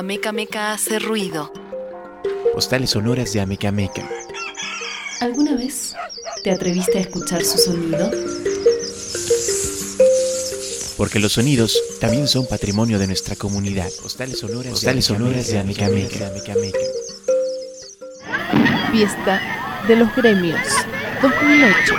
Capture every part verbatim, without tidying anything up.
Ameca Meca hace ruido. Postales sonoras de Ameca Meca. ¿Alguna vez te atreviste a escuchar su sonido? Porque los sonidos también son patrimonio de nuestra comunidad. Postales sonoras, Postales de, sonoras de Ameca Meca. Fiesta de los Gremios dos mil ocho.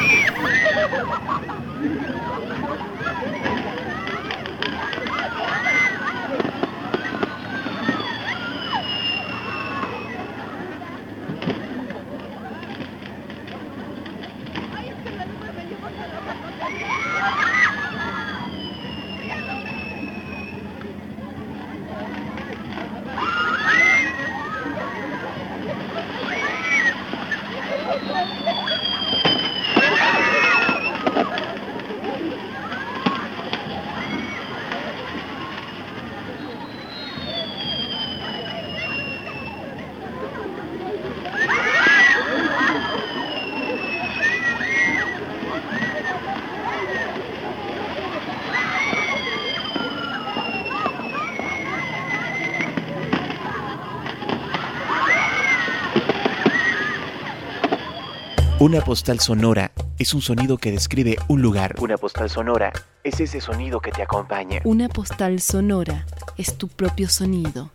Una postal sonora es un sonido que describe un lugar. Una postal sonora es ese sonido que te acompaña. Una postal sonora es tu propio sonido.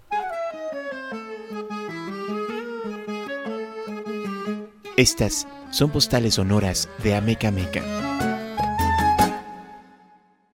Estas son postales sonoras de Ameca Meca.